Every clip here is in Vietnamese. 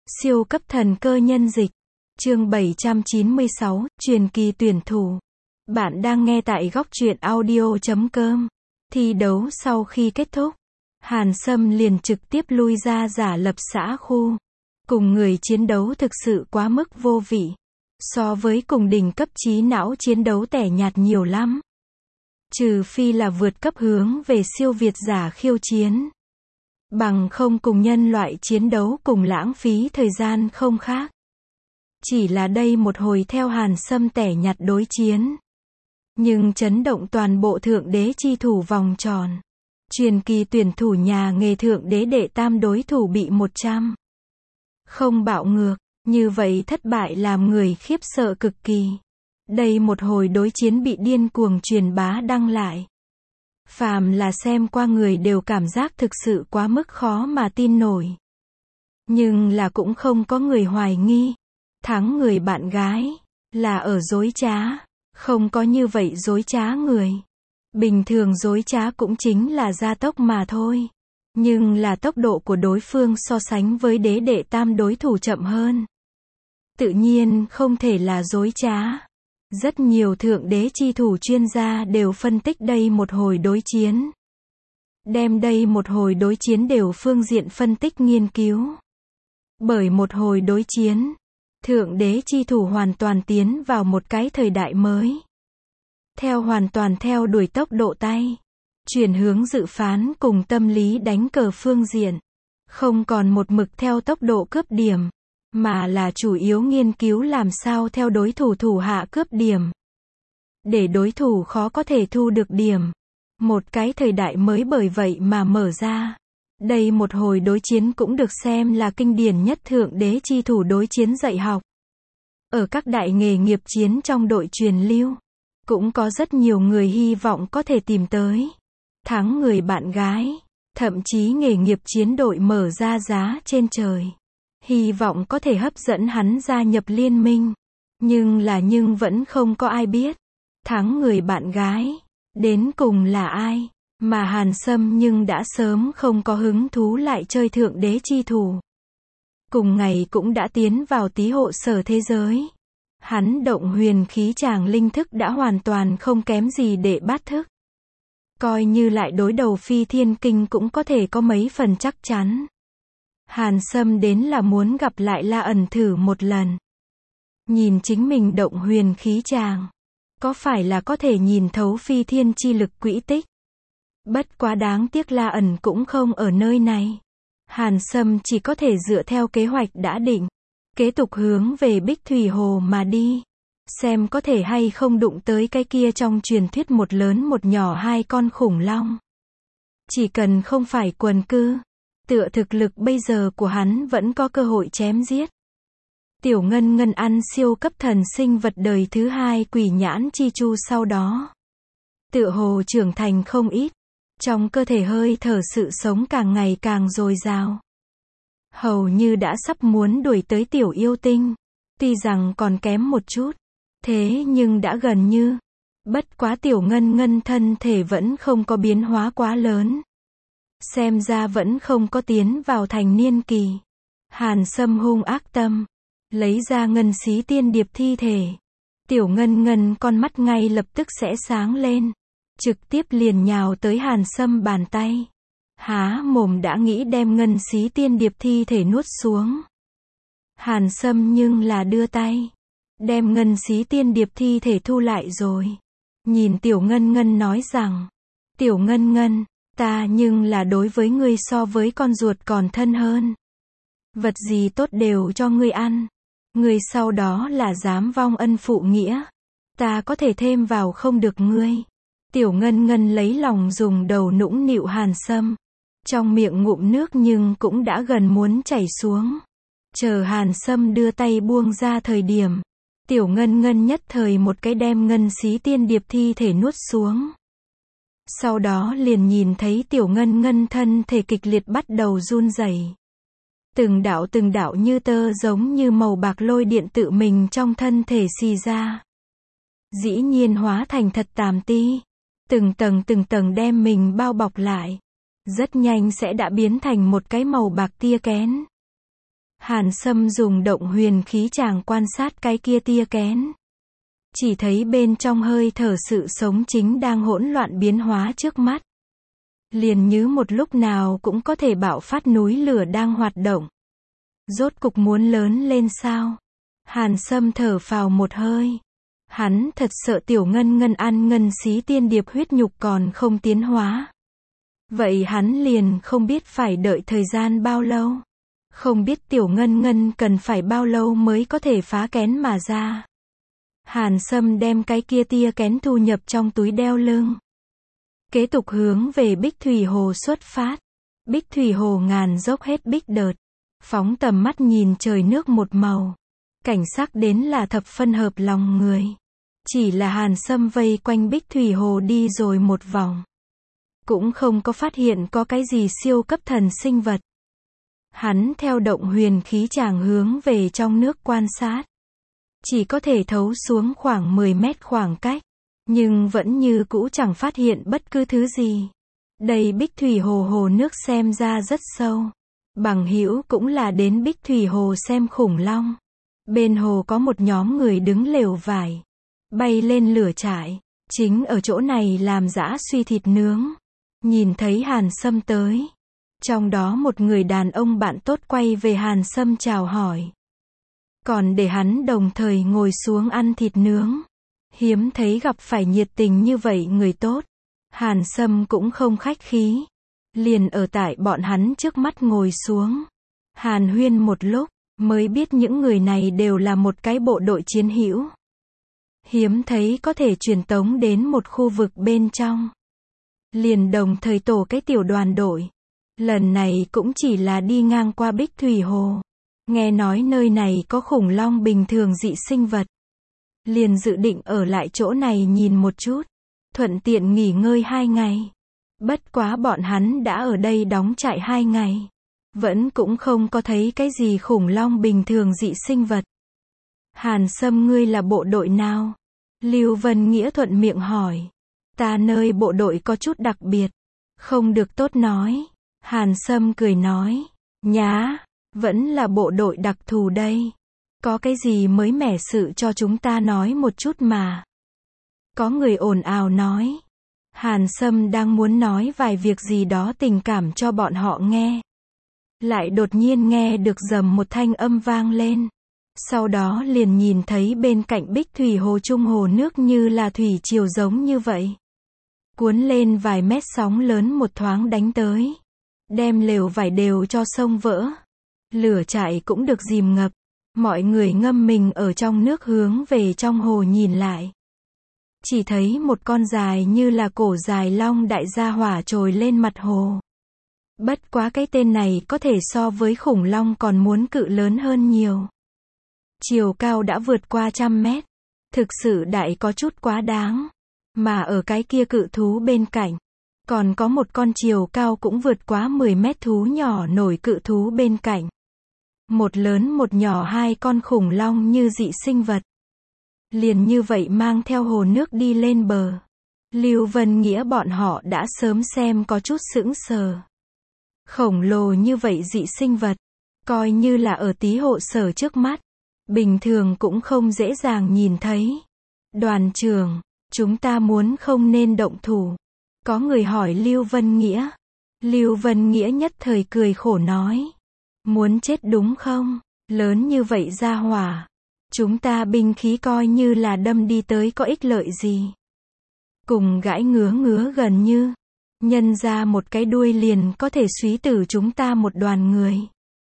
Siêu cấp thần cơ nhân dịch. Chương 796, truyền kỳ tuyển thủ. Bạn đang nghe tại góc truyện audio.com. Thi đấu sau khi kết thúc, Hàn Sâm liền trực tiếp lui ra giả lập xã khu. Cùng người chiến đấu thực sự quá mức vô vị. So với cùng đỉnh cấp trí não chiến đấu tẻ nhạt nhiều lắm. Trừ phi là vượt cấp hướng về siêu việt giả khiêu chiến. Bằng không cùng nhân loại chiến đấu cùng lãng phí thời gian không khác. Chỉ là đây một hồi theo Hàn Sâm tẻ nhạt đối chiến. Nhưng chấn động toàn bộ thượng đế chi thủ vòng tròn. Truyền kỳ tuyển thủ nhà nghề thượng đế đệ tam đối thủ bị 100. Không bạo ngược, như vậy thất bại làm người khiếp sợ cực kỳ. Đây một hồi đối chiến bị điên cuồng truyền bá đăng lại. Phàm là xem qua người đều cảm giác thực sự quá mức khó mà tin nổi. Nhưng là cũng không có người hoài nghi. Thắng người bạn gái, là ở dối trá. Không có như vậy dối trá người. Bình thường dối trá cũng chính là gia tốc mà thôi. Nhưng là tốc độ của đối phương so sánh với đế đệ tam đối thủ chậm hơn. Tự nhiên không thể là dối trá. Rất nhiều thượng đế chi thủ chuyên gia đều phân tích đây một hồi đối chiến. Đem đây một hồi đối chiến đều phương diện phân tích nghiên cứu. Bởi một hồi đối chiến, thượng đế chi thủ hoàn toàn tiến vào một cái thời đại mới. Hoàn toàn theo đuổi tốc độ tay. Chuyển hướng dự phán cùng tâm lý đánh cờ phương diện. Không còn một mực theo tốc độ cướp điểm. Mà là chủ yếu nghiên cứu làm sao theo đối thủ thủ hạ cướp điểm. Để đối thủ khó có thể thu được điểm. Một cái thời đại mới bởi vậy mà mở ra. Đây một hồi đối chiến cũng được xem là kinh điển nhất thượng đế chi thủ đối chiến dạy học. Ở các đại nghề nghiệp chiến trong đội truyền lưu, cũng có rất nhiều người hy vọng có thể tìm tới. Thắng người bạn gái, thậm chí nghề nghiệp chiến đội mở ra giá trên trời. Hy vọng có thể hấp dẫn hắn gia nhập liên minh. Nhưng vẫn không có ai biết. Thắng người bạn gái, đến cùng là ai? Mà Hàn Sâm nhưng đã sớm không có hứng thú lại chơi thượng đế chi thủ. Cùng ngày cũng đã tiến vào tí hộ sở thế giới. Hắn động huyền khí tràng linh thức đã hoàn toàn không kém gì để bát thức. Coi như lại đối đầu phi thiên kinh cũng có thể có mấy phần chắc chắn. Hàn Sâm đến là muốn gặp lại La ẩn thử một lần. Nhìn chính mình động huyền khí tràng. Có phải là có thể nhìn thấu phi thiên chi lực quỹ tích? Bất quá đáng tiếc La ẩn cũng không ở nơi này. Hàn Sâm chỉ có thể dựa theo kế hoạch đã định. Kế tục hướng về Bích Thủy Hồ mà đi. Xem có thể hay không đụng tới cái kia trong truyền thuyết một lớn một nhỏ hai con khủng long. Chỉ cần không phải quần cư. Tựa thực lực bây giờ của hắn vẫn có cơ hội chém giết. Tiểu Ngân Ngân ăn siêu cấp thần sinh vật đời thứ hai quỷ nhãn chi chu sau đó. Tựa hồ trưởng thành không ít. Trong cơ thể hơi thở sự sống càng ngày càng dồi dào. Hầu như đã sắp muốn đuổi tới tiểu yêu tinh. Tuy rằng còn kém một chút. Thế nhưng đã gần như. Bất quá tiểu Ngân Ngân thân thể vẫn không có biến hóa quá lớn. Xem ra vẫn không có tiến vào thành niên kỳ. Hàn Sâm hung ác tâm. Lấy ra ngân xí tiên điệp thi thể. Tiểu Ngân Ngân con mắt ngay lập tức sẽ sáng lên. Trực tiếp liền nhào tới Hàn Sâm bàn tay. Há mồm đã nghĩ đem ngân xí tiên điệp thi thể nuốt xuống. Hàn Sâm nhưng là đưa tay. Đem ngân xí tiên điệp thi thể thu lại rồi. Nhìn Tiểu Ngân Ngân nói rằng. Tiểu Ngân Ngân. Ta nhưng là đối với ngươi so với con ruột còn thân hơn. Vật gì tốt đều cho ngươi ăn. Ngươi sau đó là dám vong ân phụ nghĩa. Ta có thể thêm vào không được ngươi. Tiểu Ngân Ngân lấy lòng dùng đầu nũng nịu Hàn Sâm. Trong miệng ngụm nước nhưng cũng đã gần muốn chảy xuống. Chờ Hàn Sâm đưa tay buông ra thời điểm. Tiểu Ngân Ngân nhất thời một cái đem ngân xí tiên điệp thi thể nuốt xuống. Sau đó liền nhìn thấy Tiểu Ngân Ngân thân thể kịch liệt bắt đầu run rẩy. Từng đạo như tơ giống như màu bạc lôi điện tự mình trong thân thể xì ra. Dĩ nhiên hóa thành thật tàm ti. Từng tầng đem mình bao bọc lại. Rất nhanh sẽ đã biến thành một cái màu bạc tia kén. Hàn Sâm dùng động huyền khí tràng quan sát cái kia tia kén. Chỉ thấy bên trong hơi thở sự sống chính đang hỗn loạn biến hóa trước mắt. Liền như một lúc nào cũng có thể bạo phát núi lửa đang hoạt động. Rốt cục muốn lớn lên sao? Hàn Sâm thở phào một hơi. Hắn thật sợ tiểu ngân ngân ăn ngân xí tiên điệp huyết nhục còn không tiến hóa. Vậy hắn liền không biết phải đợi thời gian bao lâu. Không biết tiểu ngân ngân cần phải bao lâu mới có thể phá kén mà ra. Hàn Sâm đem cái kia tia kén thu nhập trong túi đeo lưng. Kế tục hướng về Bích Thủy Hồ xuất phát. Bích Thủy Hồ ngàn dốc hết bích đợt. Phóng tầm mắt nhìn trời nước một màu. Cảnh sắc đến là thập phân hợp lòng người. Chỉ là Hàn Sâm vây quanh Bích Thủy Hồ đi rồi một vòng. Cũng không có phát hiện có cái gì siêu cấp thần sinh vật. Hắn theo động huyền khí tràng hướng về trong nước quan sát. Chỉ có thể thấu xuống khoảng 10 mét khoảng cách. Nhưng vẫn như cũ chẳng phát hiện bất cứ thứ gì. Đây Bích Thủy Hồ hồ nước xem ra rất sâu. Bằng hữu cũng là đến Bích Thủy Hồ xem khủng long. Bên hồ có một nhóm người đứng lều vải. Bay lên lửa trại. Chính ở chỗ này làm giã suy thịt nướng. Nhìn thấy Hàn Sâm tới. Trong đó một người đàn ông bạn tốt quay về Hàn Sâm chào hỏi. Còn để hắn đồng thời ngồi xuống ăn thịt nướng. Hiếm thấy gặp phải nhiệt tình như vậy người tốt. Hàn Sâm cũng không khách khí. Liền ở tại bọn hắn trước mắt ngồi xuống. Hàn huyên một lúc, mới biết những người này đều là một cái bộ đội chiến hữu. Hiếm thấy có thể truyền tống đến một khu vực bên trong. Liền đồng thời tổ cái tiểu đoàn đội. Lần này cũng chỉ là đi ngang qua Bích Thủy Hồ. Nghe nói nơi này có khủng long bình thường dị sinh vật. Liền dự định ở lại chỗ này nhìn một chút. Thuận tiện nghỉ ngơi 2 ngày. Bất quá bọn hắn đã ở đây đóng trại 2 ngày. Vẫn cũng không có thấy cái gì khủng long bình thường dị sinh vật. Hàn Sâm ngươi là bộ đội nào? Lưu Vân Nghĩa thuận miệng hỏi. Ta nơi bộ đội có chút đặc biệt. Không được tốt nói. Hàn Sâm cười nói. Nhá, vẫn là bộ đội đặc thù đây. Có cái gì mới mẻ sự cho chúng ta nói một chút mà. Có người ồn ào nói. Hàn Sâm đang muốn nói vài việc gì đó tình cảm cho bọn họ nghe. Lại đột nhiên nghe được rầm một thanh âm vang lên. Sau đó liền nhìn thấy bên cạnh Bích Thủy Hồ trung hồ nước như là thủy triều giống như vậy. Cuốn lên vài mét sóng lớn một thoáng đánh tới. Đem lều vải đều cho sông vỡ. Lửa trại cũng được dìm ngập. Mọi người ngâm mình ở trong nước hướng về trong hồ nhìn lại. Chỉ thấy một con dài như là cổ dài long đại gia hỏa trồi lên mặt hồ. Bất quá cái tên này có thể so với khủng long còn muốn cự lớn hơn nhiều. Chiều cao đã vượt qua 100 mét. Thực sự đại có chút quá đáng. Mà ở cái kia cự thú bên cạnh. Còn có một con chiều cao cũng vượt quá 10 mét thú nhỏ nổi cự thú bên cạnh. Một lớn một nhỏ 2 con khủng long như dị sinh vật. Liền như vậy mang theo hồ nước đi lên bờ. Lưu Vân Nghĩa bọn họ đã sớm xem có chút sững sờ. Khổng lồ như vậy dị sinh vật. Coi như là ở tí hộ sở trước mắt. Bình thường cũng không dễ dàng nhìn thấy. Đoàn trưởng, chúng ta muốn không nên động thủ. Có người hỏi Lưu Vân Nghĩa. Lưu Vân Nghĩa nhất thời cười khổ nói. Muốn chết đúng không? Lớn như vậy ra hỏa. Chúng ta binh khí coi như là đâm đi tới có ích lợi gì. Cùng gãi ngứa gần như. Nhân ra một cái đuôi liền có thể suý tử chúng ta một đoàn người.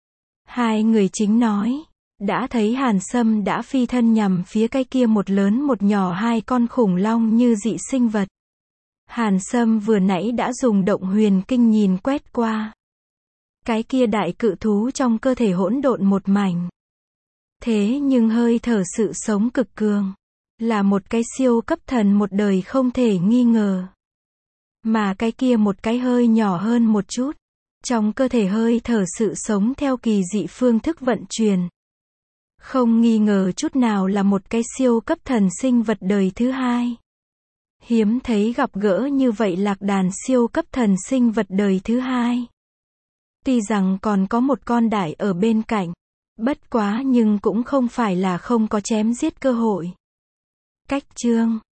Hai người chính nói. Đã thấy Hàn Sâm đã phi thân nhằm phía cái kia một lớn một nhỏ 2 con khủng long như dị sinh vật. Hàn Sâm vừa nãy đã dùng động huyền kinh nhìn quét qua. Cái kia đại cự thú trong cơ thể hỗn độn một mảnh. Thế nhưng hơi thở sự sống cực cường. Là một cái siêu cấp thần một đời không thể nghi ngờ. Mà cái kia một cái hơi nhỏ hơn một chút. Trong cơ thể hơi thở sự sống theo kỳ dị phương thức vận chuyển. Không nghi ngờ chút nào là một cái siêu cấp thần sinh vật đời thứ hai. Hiếm thấy gặp gỡ như vậy lạc đàn siêu cấp thần sinh vật đời thứ hai. Tuy rằng còn có một con đại ở bên cạnh. Bất quá nhưng cũng không phải là không có chém giết cơ hội. Cách chương